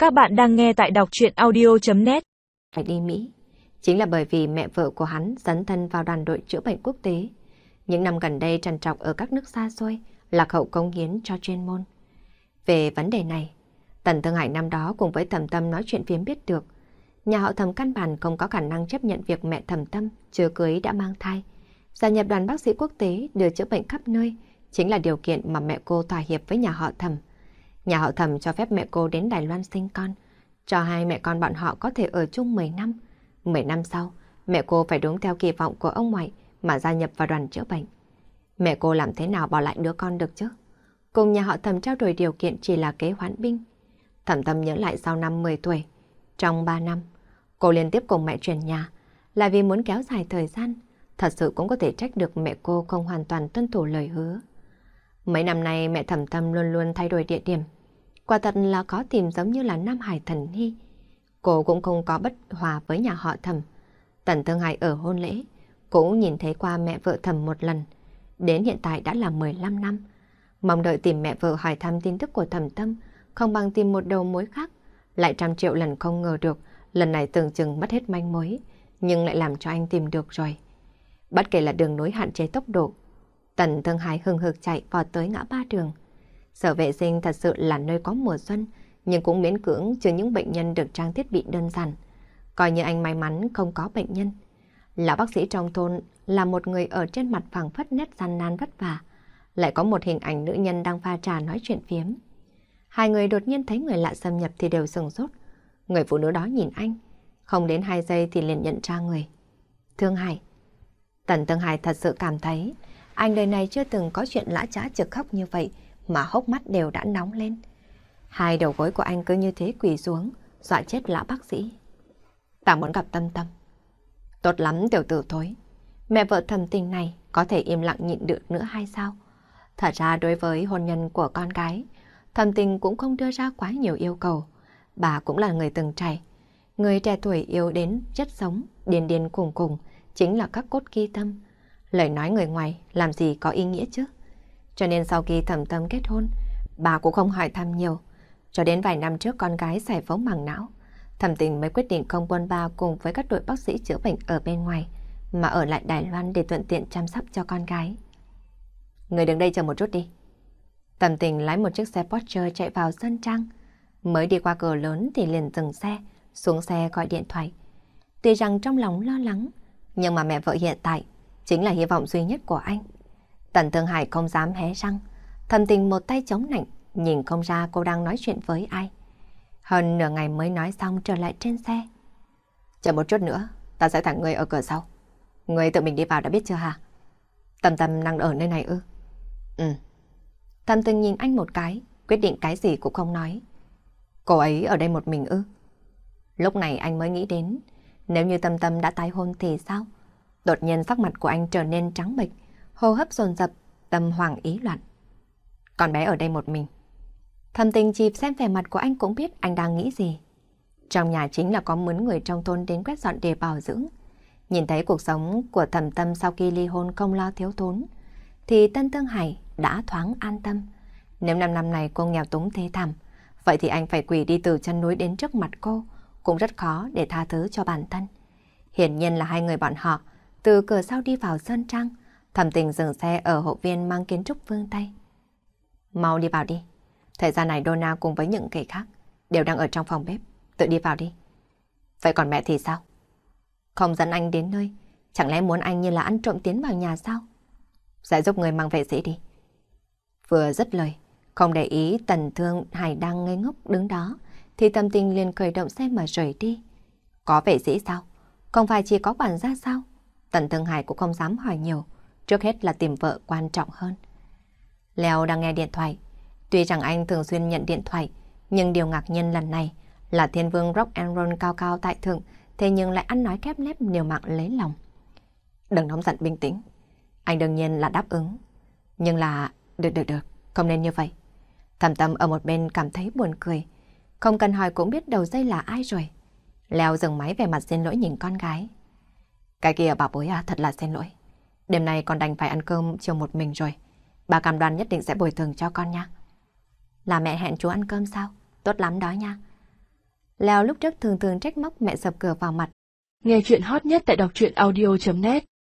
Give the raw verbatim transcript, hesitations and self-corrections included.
Các bạn đang nghe tại đọc truyện audio chấm net. Phải đi Mỹ, chính là bởi vì mẹ vợ của hắn dấn thân vào đoàn đội chữa bệnh quốc tế. Những năm gần đây trằn trọc ở các nước xa xôi, lạc hậu cống hiến cho chuyên môn. Về vấn đề này, Tần Thương Hải năm đó cùng với Thẩm Tâm nói chuyện phiếm biết được, nhà họ Thẩm căn bản không có khả năng chấp nhận việc mẹ Thẩm Tâm chưa cưới đã mang thai. Gia nhập đoàn bác sĩ quốc tế đưa chữa bệnh khắp nơi chính là điều kiện mà mẹ cô thỏa hiệp với nhà họ Thẩm. Nhà họ Thẩm cho phép mẹ cô đến Đài Loan sinh con, cho hai mẹ con bọn họ có thể ở chung mười năm. mười năm sau, mẹ cô phải đúng theo kỳ vọng của ông ngoại mà gia nhập vào đoàn chữa bệnh. Mẹ cô làm thế nào bỏ lại đứa con được chứ? Cùng nhà họ Thẩm trao đổi điều kiện chỉ là kế hoán binh. Thẩm Tâm nhớ lại sau năm mười tuổi, trong ba năm, cô liên tiếp cùng mẹ chuyển nhà, là vì muốn kéo dài thời gian. Thật sự cũng có thể trách được mẹ cô không hoàn toàn tuân thủ lời hứa. Mấy năm nay mẹ Thẩm Tâm luôn luôn thay đổi địa điểm. Quả thật là có tìm giống như là Nam Hải Thần Hy. Cô cũng không có bất hòa với nhà họ Thẩm. Tần Thương Hải ở hôn lễ cũng nhìn thấy qua mẹ vợ Thẩm một lần. Đến hiện tại đã là mười lăm năm. Mong đợi tìm mẹ vợ hỏi thăm tin tức của Thẩm Tâm không bằng tìm một đầu mối khác. Lại trăm triệu lần không ngờ được, lần này tưởng chừng mất hết manh mối, nhưng lại làm cho anh tìm được rồi. Bất kể là đường nối hạn chế tốc độ, Tần Thương Hải hừng hực chạy vào tới ngã ba đường. Sở vệ sinh thật sự là nơi có mùa xuân, nhưng cũng miễn cưỡng trừ những bệnh nhân được trang thiết bị đơn giản. Coi như anh may mắn không có bệnh nhân. Lão bác sĩ trong thôn là một người ở trên mặt phẳng phất nét gian nan vất vả. Lại có một hình ảnh nữ nhân đang pha trà nói chuyện phiếm. Hai người đột nhiên thấy người lạ xâm nhập thì đều sửng sốt. Người phụ nữ đó nhìn anh, không đến hai giây thì liền nhận ra người. Thương Hải. Tần Thương Hải thật sự cảm thấy anh đời này chưa từng có chuyện lã chã trực khóc như vậy mà hốc mắt đều đã nóng lên. Hai đầu gối của anh cứ như thế quỳ xuống, dọa chết lão bác sĩ. Ta muốn gặp Tâm Tâm. Tốt lắm tiểu tử thối. Mẹ vợ Thẩm Tình này có thể im lặng nhịn được nữa hay sao? Thật ra đối với hôn nhân của con gái, Thẩm Tình cũng không đưa ra quá nhiều yêu cầu. Bà cũng là người từng trải. Người trẻ tuổi yêu đến chất sống, điên điên cùng cùng, chính là các cốt ghi tâm. Lời nói người ngoài làm gì có ý nghĩa chứ? Cho nên sau khi Thẩm Tâm kết hôn, bà cũng không hỏi thăm nhiều. Cho đến vài năm trước con gái giải phẫu màng não, Thẩm Tình mới quyết định không buôn ba cùng với các đội bác sĩ chữa bệnh ở bên ngoài, mà ở lại Đài Loan để thuận tiện chăm sóc cho con gái. Người đứng đây chờ một chút đi. Thẩm Tình lái một chiếc xe Porsche chạy vào sân trang. Mới đi qua cửa lớn thì liền dừng xe, xuống xe gọi điện thoại. Tuy rằng trong lòng lo lắng, nhưng mà mẹ vợ hiện tại chính là hy vọng duy nhất của anh. Tần Thương Hải không dám hé răng. Thẩm Tình một tay chống nạnh, nhìn không ra cô đang nói chuyện với ai. Hơn nửa ngày mới nói xong trở lại trên xe. Chờ một chút nữa, ta sẽ thẳng người ở cửa sau. Người tự mình đi vào đã biết chưa hả? Tâm Tâm đang ở nơi này ư? Ừ. Thẩm Tình nhìn anh một cái, quyết định cái gì cũng không nói. Cô ấy ở đây một mình ư? Lúc này anh mới nghĩ đến, nếu như Tâm Tâm đã tái hôn thì sao? Đột nhiên sắc mặt của anh trở nên trắng bệch, hô hấp dồn dập, tâm hoàng ý loạn. Con bé ở đây một mình. Thẩm Tình chỉ xem vẻ mặt của anh cũng biết anh đang nghĩ gì. Trong nhà chính là có mướn người trong thôn đến quét dọn để bảo dưỡng. Nhìn thấy cuộc sống của Thẩm Tâm sau khi ly hôn không lo thiếu thốn, thì Tân Thương Hải đã thoáng an tâm. Nếu năm năm này cô nghèo túng thê thảm, vậy thì anh phải quỳ đi từ chân núi đến trước mặt cô, cũng rất khó để tha thứ cho bản thân. Hiển nhiên là hai người bọn họ từ cửa sau đi vào sơn trang. Thẩm Tình dừng xe ở hậu viên mang kiến trúc phương Tây. Mau đi vào đi. Thời gian này Donna cùng với những kẻ khác đều đang ở trong phòng bếp, tự đi vào đi. Vậy còn mẹ thì sao? Không dẫn anh đến nơi, chẳng lẽ muốn anh như là ăn trộm tiến vào nhà sao? Sẽ giúp người mang vệ sĩ đi. Vừa dứt lời, không để ý Tần Thương Hải đang ngây ngốc đứng đó, thì Thẩm Tình liền khởi động xe mà rời đi. Có vệ sĩ sao? Không phải chỉ có quản gia sao? Tần Thương Hải cũng không dám hỏi nhiều, trước hết là tìm vợ quan trọng hơn. Leo đang nghe điện thoại. Tuy rằng anh thường xuyên nhận điện thoại, nhưng điều ngạc nhiên lần này là thiên vương rock and roll cao cao tại thượng, thế nhưng lại ăn nói khép nép liều mạng lấy lòng. Đừng nóng giận, bình tĩnh. Anh đương nhiên là đáp ứng. Nhưng là... Được được được, không nên như vậy. Thẩm Tâm ở một bên cảm thấy buồn cười. Không cần hỏi cũng biết đầu dây là ai rồi. Leo dừng máy về mặt xin lỗi nhìn con gái. Cái kia bảo bối à, thật là xin lỗi. Đêm nay con đành phải ăn cơm chiều một mình rồi. Bà cam đoan nhất định sẽ bồi thường cho con nha. Là mẹ hẹn chú ăn cơm sao? Tốt lắm đó nha. Leo lúc trước thường thường trách móc mẹ sập cửa vào mặt. Nghe chuyện hot nhất tại đọc truyện audio chấm net